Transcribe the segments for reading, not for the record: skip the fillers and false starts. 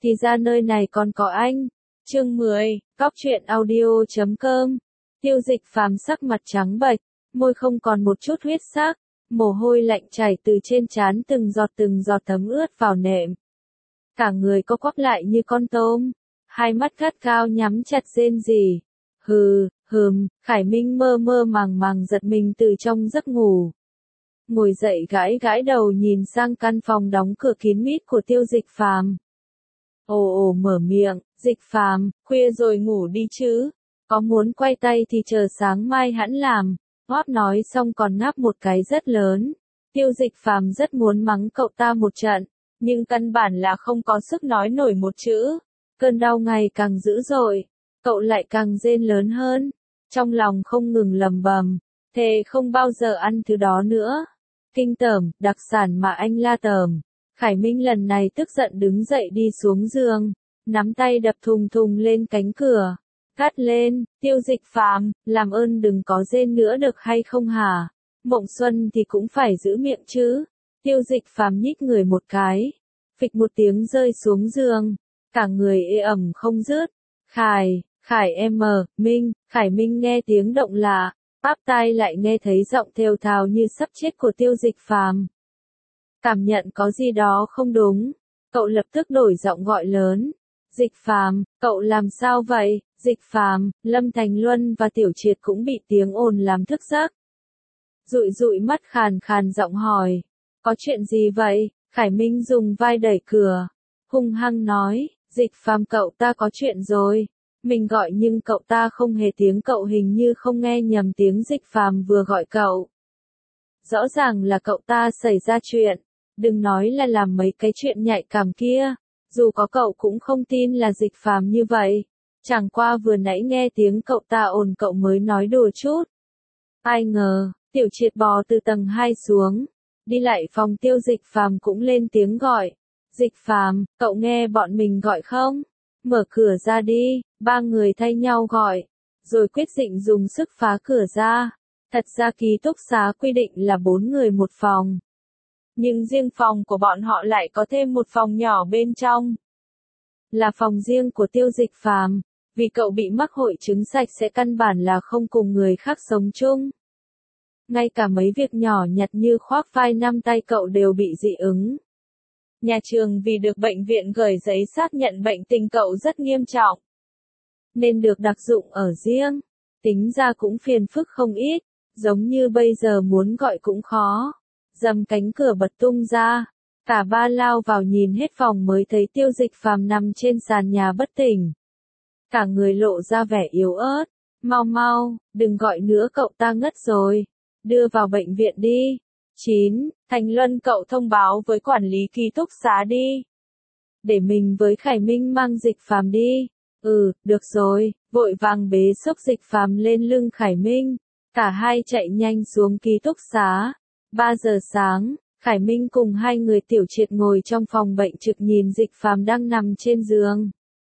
thì ra nơi này còn có anh. Chương 10, Cóc truyện audio.com. Tiêu Dịch Phàm sắc mặt trắng bệch, môi không còn một chút huyết sắc, mồ hôi lạnh chảy từ trên trán từng giọt thấm ướt vào nệm. Cả người co quắp lại như con tôm, hai mắt gắt gao nhắm chặt rên rỉ. Khải Minh mơ mơ màng giật mình từ trong giấc ngủ. Ngồi dậy gãi đầu nhìn sang căn phòng đóng cửa kín mít của Tiêu Dịch Phàm. Ồ mở miệng, Dịch Phàm, khuya rồi ngủ đi chứ, có muốn quay tay thì chờ sáng mai hẵng làm. Hót nói xong còn ngáp một cái rất lớn. Tiêu Dịch Phàm rất muốn mắng cậu ta một trận, nhưng căn bản là không có sức nói nổi một chữ. Cơn đau ngày càng dữ dội, cậu lại càng rên lớn hơn, trong lòng không ngừng lầm bầm, thề không bao giờ ăn thứ đó nữa. Kinh tởm, đặc sản mà anh la tởm. Khải Minh lần này tức giận đứng dậy đi xuống giường, nắm tay đập thùng lên cánh cửa. Cắt lên, Tiêu Dịch Phàm, làm ơn đừng có rên nữa được hay không hả? Mộng Xuân thì cũng phải giữ miệng chứ. Tiêu Dịch Phàm nhích người một cái, phịch một tiếng rơi xuống giường, cả người ê ẩm không dứt. Khải Minh nghe tiếng động lạ, áp tai lại nghe thấy giọng thều thào như sắp chết của Tiêu Dịch Phàm. Cảm nhận có gì đó không đúng, cậu lập tức đổi giọng gọi lớn. Dịch Phàm, cậu làm sao vậy? Dịch Phàm, Lâm Thành Luân và Tiểu Triệt cũng bị tiếng ồn làm thức giấc. Dụi mắt khàn giọng hỏi, có chuyện gì vậy? Khải Minh dùng vai đẩy cửa, hung hăng nói, Dịch Phàm cậu ta có chuyện rồi. Mình gọi nhưng cậu ta không hề tiếng, cậu hình như không nghe nhầm tiếng Dịch Phàm vừa gọi cậu. Rõ ràng là cậu ta xảy ra chuyện, đừng nói là làm mấy cái chuyện nhạy cảm kia. Dù có cậu cũng không tin là Dịch Phàm như vậy. Chẳng qua vừa nãy nghe tiếng cậu ta ồn cậu mới nói đùa chút. Ai ngờ, Tiểu Triệt bò từ tầng 2 xuống, đi lại phòng Tiêu Dịch Phàm cũng lên tiếng gọi. Dịch Phàm, cậu nghe bọn mình gọi không? Mở cửa ra đi. Ba người thay nhau gọi, rồi quyết định dùng sức phá cửa ra. Thật ra ký túc xá quy định là 4 người một phòng. Nhưng riêng phòng của bọn họ lại có thêm một phòng nhỏ bên trong. Là phòng riêng của Tiêu Dịch Phàm, vì cậu bị mắc hội chứng sạch sẽ căn bản là không cùng người khác sống chung. Ngay cả mấy việc nhỏ nhặt như khoác vai nắm tay cậu đều bị dị ứng. Nhà trường vì được bệnh viện gửi giấy xác nhận bệnh tình cậu rất nghiêm trọng, nên được đặc dụng ở riêng. Tính ra cũng phiền phức không ít, giống như bây giờ muốn gọi cũng khó. Dầm cánh cửa bật tung ra, cả ba lao vào nhìn hết phòng mới thấy Tiêu Dịch Phàm nằm trên sàn nhà bất tỉnh. Cả người lộ ra vẻ yếu ớt, mau, đừng gọi nữa cậu ta ngất rồi, đưa vào bệnh viện đi. 9. Thành Luân cậu thông báo với quản lý ký túc xá đi. Để mình với Khải Minh mang Dịch Phàm đi. Được rồi, vội vàng bế xốc Dịch Phàm lên lưng Khải Minh. Cả hai chạy nhanh xuống ký túc xá. 3 giờ sáng, Khải Minh cùng hai người Tiểu Triệt ngồi trong phòng bệnh trực nhìn Dịch Phàm đang nằm trên giường.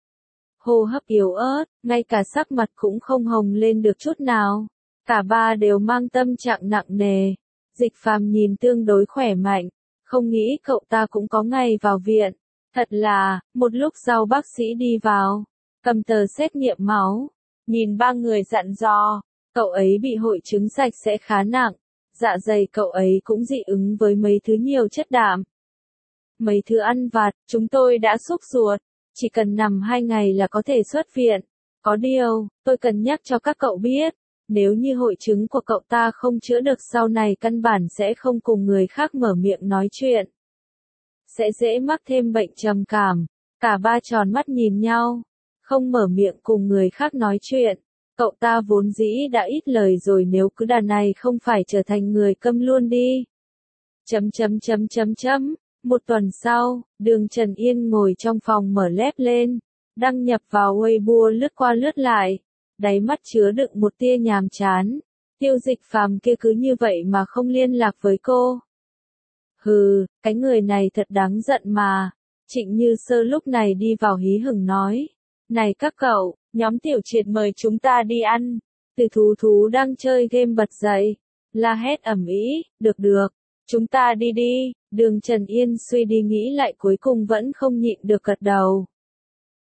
Hô hấp yếu ớt, ngay cả sắc mặt cũng không hồng lên được chút nào. Cả ba đều mang tâm trạng nặng nề. Dịch Phàm nhìn tương đối khỏe mạnh, không nghĩ cậu ta cũng có ngày vào viện. Thật là, một lúc sau bác sĩ đi vào, cầm tờ xét nghiệm máu, nhìn ba người dặn dò, cậu ấy bị hội chứng sạch sẽ khá nặng, dạ dày cậu ấy cũng dị ứng với mấy thứ nhiều chất đạm. Mấy thứ ăn vặt, chúng tôi đã xúc ruột, chỉ cần nằm 2 ngày là có thể xuất viện. Có điều, tôi cần nhắc cho các cậu biết, nếu như hội chứng của cậu ta không chữa được sau này căn bản sẽ không cùng người khác mở miệng nói chuyện. Sẽ dễ mắc thêm bệnh trầm cảm. Cả ba tròn mắt nhìn nhau, không mở miệng cùng người khác nói chuyện. Cậu ta vốn dĩ đã ít lời rồi, nếu cứ đà này không phải trở thành người câm luôn đi. Một tuần sau, Đường Trần Yên ngồi trong phòng mở lép lên, đăng nhập vào Weibo lướt qua lướt lại, đáy mắt chứa đựng một tia nhàm chán. Tiêu Dịch Phàm kia cứ như vậy mà không liên lạc với cô. Cái người này thật đáng giận mà. Trịnh Như Sơ lúc này đi vào hí hửng nói, này các cậu, nhóm Tiểu Triệt mời chúng ta đi ăn. Từ thú đang chơi game bật dậy, la hét ầm ĩ, được, chúng ta đi đi. Đường Trần Yên suy đi nghĩ lại cuối cùng vẫn không nhịn được gật đầu.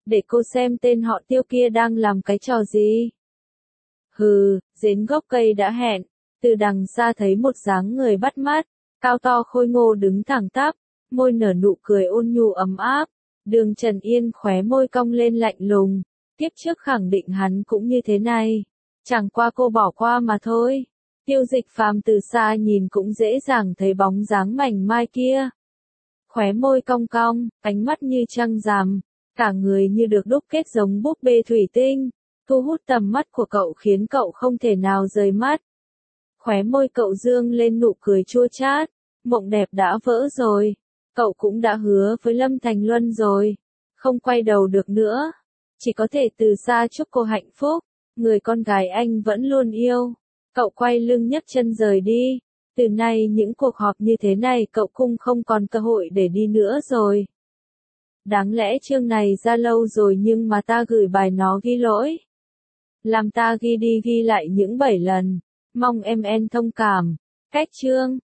để cô xem tên họ Tiêu kia đang làm cái trò gì. Hừ, đến gốc cây đã hẹn, từ đằng xa thấy một dáng người bắt mắt, cao to khôi ngô đứng thẳng tắp, môi nở nụ cười ôn nhu ấm áp. Đường Trần Yên khóe môi cong lên lạnh lùng, tiếp trước khẳng định hắn cũng như thế này, chẳng qua cô bỏ qua mà thôi. Tiêu Dịch Phàm từ xa nhìn cũng dễ dàng thấy bóng dáng mảnh mai kia. Khóe môi cong cong, ánh mắt như trăng rằm, cả người như được đúc kết giống búp bê thủy tinh, thu hút tầm mắt của cậu khiến cậu không thể nào rời mắt. Khóe môi cậu dương lên nụ cười chua chát, mộng đẹp đã vỡ rồi, cậu cũng đã hứa với Lâm Thành Luân rồi, không quay đầu được nữa, chỉ có thể từ xa chúc cô hạnh phúc, người con gái anh vẫn luôn yêu. Cậu quay lưng nhấc chân rời đi, từ nay những cuộc họp như thế này cậu cũng không còn cơ hội để đi nữa rồi. Đáng lẽ chương này ra lâu rồi nhưng mà ta gửi bài nó ghi lỗi. Làm ta ghi đi ghi lại những 7 lần, mong em thông cảm. Cách chương